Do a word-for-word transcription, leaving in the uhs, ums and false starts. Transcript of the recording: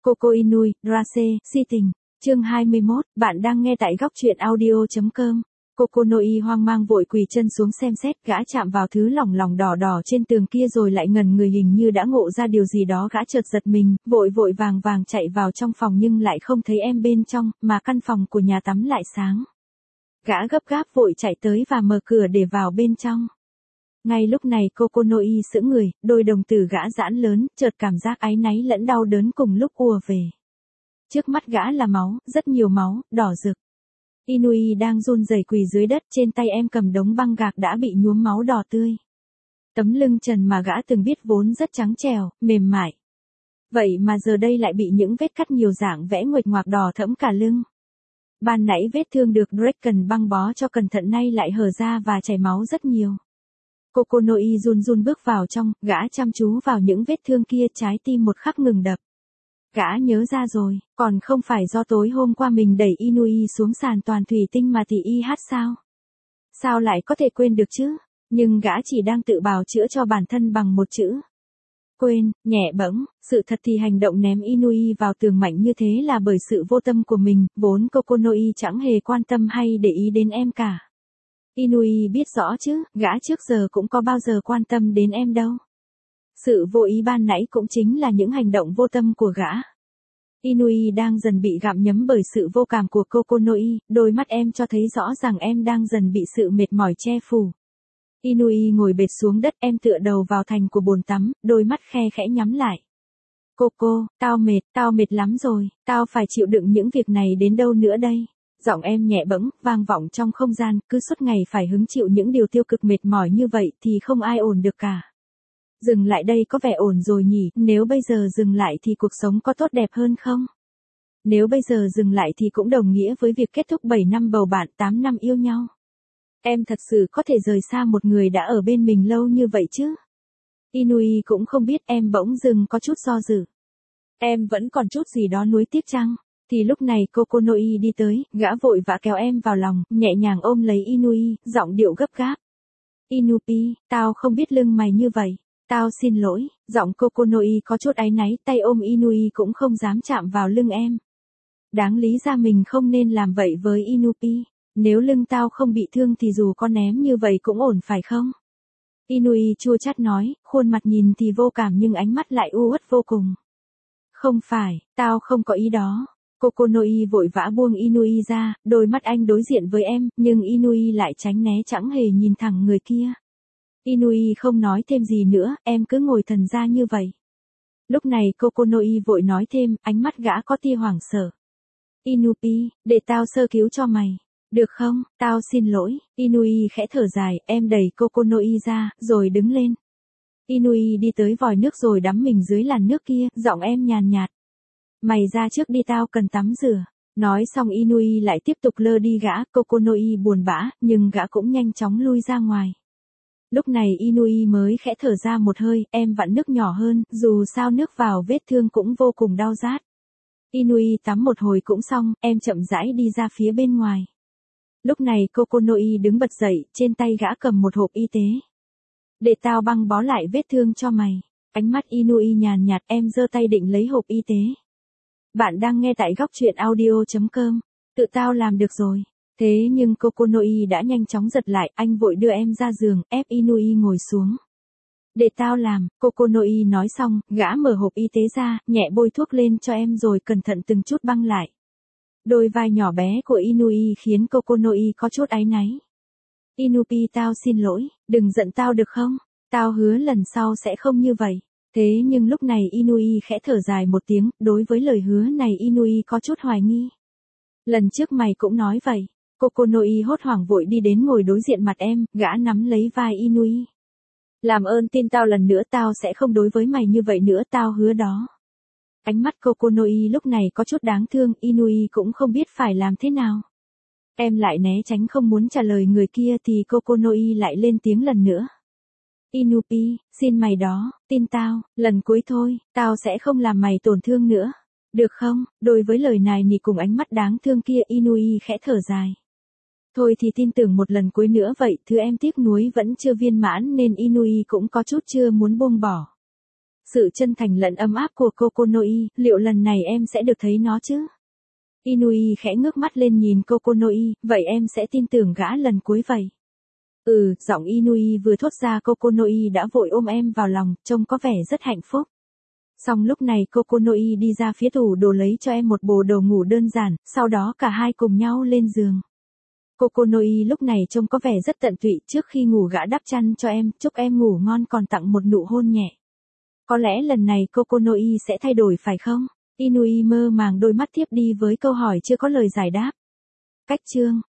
Coco Inui, Rase, si tình. Chương hai mươi mốt, bạn đang nghe tại góc truyện audio.com. Coco Noi hoang mang vội quỳ chân xuống xem xét, gã chạm vào thứ lỏng lỏng đỏ đỏ trên tường kia rồi lại ngẩn người, hình như đã ngộ ra điều gì đó, gã chợt giật mình, vội vội vàng vàng chạy vào trong phòng nhưng lại không thấy em bên trong, mà căn phòng của nhà tắm lại sáng. Gã gấp gáp vội chạy tới và mở cửa để vào bên trong. Ngay lúc này Coco Noi sững người, đôi đồng tử gã giãn lớn, chợt cảm giác áy náy lẫn đau đớn cùng lúc ùa về. Trước mắt gã là máu, rất nhiều máu, đỏ rực. Inui đang run rẩy quỳ dưới đất, trên tay em cầm đống băng gạc đã bị nhuốm máu đỏ tươi. Tấm lưng trần mà gã từng biết vốn rất trắng trẻo, mềm mại. Vậy mà giờ đây lại bị những vết cắt nhiều dạng vẽ nguệch ngoạc đỏ thẫm cả lưng. Ban nãy vết thương được Draken băng bó cho cẩn thận nay lại hở ra và chảy máu rất nhiều. Coco Noi run run bước vào trong, gã chăm chú vào những vết thương kia, trái tim một khắc ngừng đập. Gã nhớ ra rồi, còn không phải do tối hôm qua mình đẩy Inui xuống sàn toàn thủy tinh mà thì y hát sao? Sao lại có thể quên được chứ? Nhưng gã chỉ đang tự bào chữa cho bản thân bằng một chữ. Quên, nhẹ bẫng, sự thật thì hành động ném Inui vào tường mạnh như thế là bởi sự vô tâm của mình, vốn Coco Noi chẳng hề quan tâm hay để ý đến em cả. Inui biết rõ chứ, gã trước giờ cũng có bao giờ quan tâm đến em đâu. Sự vô ý ban nãy cũng chính là những hành động vô tâm của gã. Inui đang dần bị gặm nhấm bởi sự vô cảm của Coco Noi, đôi mắt em cho thấy rõ ràng em đang dần bị sự mệt mỏi che phủ. Inui ngồi bệt xuống đất, em tựa đầu vào thành của bồn tắm, đôi mắt khe khẽ nhắm lại. Coco, tao mệt, tao mệt lắm rồi, tao phải chịu đựng những việc này đến đâu nữa đây? Giọng em nhẹ bẫng, vang vọng trong không gian, cứ suốt ngày phải hứng chịu những điều tiêu cực mệt mỏi như vậy thì không ai ổn được cả. Dừng lại đây có vẻ ổn rồi nhỉ, nếu bây giờ dừng lại thì cuộc sống có tốt đẹp hơn không? Nếu bây giờ dừng lại thì cũng đồng nghĩa với việc kết thúc bảy năm bầu bạn, tám năm yêu nhau. Em thật sự có thể rời xa một người đã ở bên mình lâu như vậy chứ? Inui cũng không biết, em bỗng dừng có chút do dự. Em vẫn còn chút gì đó nuối tiếc chăng? Thì lúc này Coco Noi đi tới, gã vội vã kéo em vào lòng, nhẹ nhàng ôm lấy Inui, giọng điệu gấp gáp. Inupi, tao không biết lưng mày như vậy. Tao xin lỗi, giọng Coco Noi có chút áy náy, tay ôm Inui cũng không dám chạm vào lưng em. Đáng lý ra mình không nên làm vậy với Inupi. Nếu lưng tao không bị thương thì dù con ném như vậy cũng ổn phải không? Inui chua chát nói, khuôn mặt nhìn thì vô cảm nhưng ánh mắt lại u uất vô cùng. Không phải, tao không có ý đó. Coco Noi vội vã buông Inui ra, đôi mắt anh đối diện với em, nhưng Inui lại tránh né, chẳng hề nhìn thẳng người kia. Inui không nói thêm gì nữa, em cứ ngồi thần ra như vậy. Lúc này Coco Noi vội nói thêm, ánh mắt gã có tia hoảng sợ. Inupi, để tao sơ cứu cho mày. Được không, tao xin lỗi. Inui khẽ thở dài, em đẩy Coco Noi ra, rồi đứng lên. Inui đi tới vòi nước rồi đắm mình dưới làn nước kia, giọng em nhàn nhạt. Mày ra trước đi, tao cần tắm rửa. Nói xong Inui lại tiếp tục lơ đi gã. Coco Noi buồn bã, nhưng gã cũng nhanh chóng lui ra ngoài. Lúc này Inui mới khẽ thở ra một hơi, em vặn nước nhỏ hơn, dù sao nước vào vết thương cũng vô cùng đau rát. Inui tắm một hồi cũng xong, em chậm rãi đi ra phía bên ngoài. Lúc này Coco Noi đứng bật dậy, trên tay gã cầm một hộp y tế. Để tao băng bó lại vết thương cho mày. Ánh mắt Inui nhàn nhạt, em giơ tay định lấy hộp y tế. Bạn đang nghe tại góc truyện audio.com. Tự tao làm được rồi. Thế nhưng Coco Noi đã nhanh chóng giật lại, anh vội đưa em ra giường, ép Inui ngồi xuống. Để tao làm, Coco Noi nói xong, gã mở hộp y tế ra, nhẹ bôi thuốc lên cho em rồi cẩn thận từng chút băng lại. Đôi vai nhỏ bé của Inui khiến Coco Noi có chút áy náy. Inupi, tao xin lỗi, đừng giận tao được không? Tao hứa lần sau sẽ không như vậy. Thế nhưng lúc này Inui khẽ thở dài một tiếng, đối với lời hứa này Inui có chút hoài nghi. Lần trước mày cũng nói vậy. Coco Noi hốt hoảng vội đi đến ngồi đối diện mặt em, gã nắm lấy vai Inui. Làm ơn tin tao lần nữa, tao sẽ không đối với mày như vậy nữa, tao hứa đó. Ánh mắt Coco Noi lúc này có chút đáng thương, Inui cũng không biết phải làm thế nào. Em lại né tránh không muốn trả lời người kia thì Coco Noi lại lên tiếng lần nữa. Inupi, xin mày đó, tin tao, lần cuối thôi, tao sẽ không làm mày tổn thương nữa. Được không? Đối với lời này nỉ cùng ánh mắt đáng thương kia Inui khẽ thở dài. Thôi thì tin tưởng một lần cuối nữa vậy, thứ em tiếc nuối vẫn chưa viên mãn nên Inui cũng có chút chưa muốn buông bỏ. Sự chân thành lẫn ấm áp của Kokonoi, liệu lần này em sẽ được thấy nó chứ? Inui khẽ ngước mắt lên nhìn Kokonoi, vậy em sẽ tin tưởng gã lần cuối vậy. Ừ, giọng Inui vừa thốt ra Kokonoi đã vội ôm em vào lòng, trông có vẻ rất hạnh phúc. Xong lúc này Kokonoi đi ra phía tủ đồ lấy cho em một bộ đồ ngủ đơn giản, sau đó cả hai cùng nhau lên giường. Kokonoi lúc này trông có vẻ rất tận tụy, trước khi ngủ gã đắp chăn cho em, chúc em ngủ ngon còn tặng một nụ hôn nhẹ. Có lẽ lần này Kokonoi sẽ thay đổi phải không? Inui mơ màng đôi mắt tiếp đi với câu hỏi chưa có lời giải đáp. Cách chương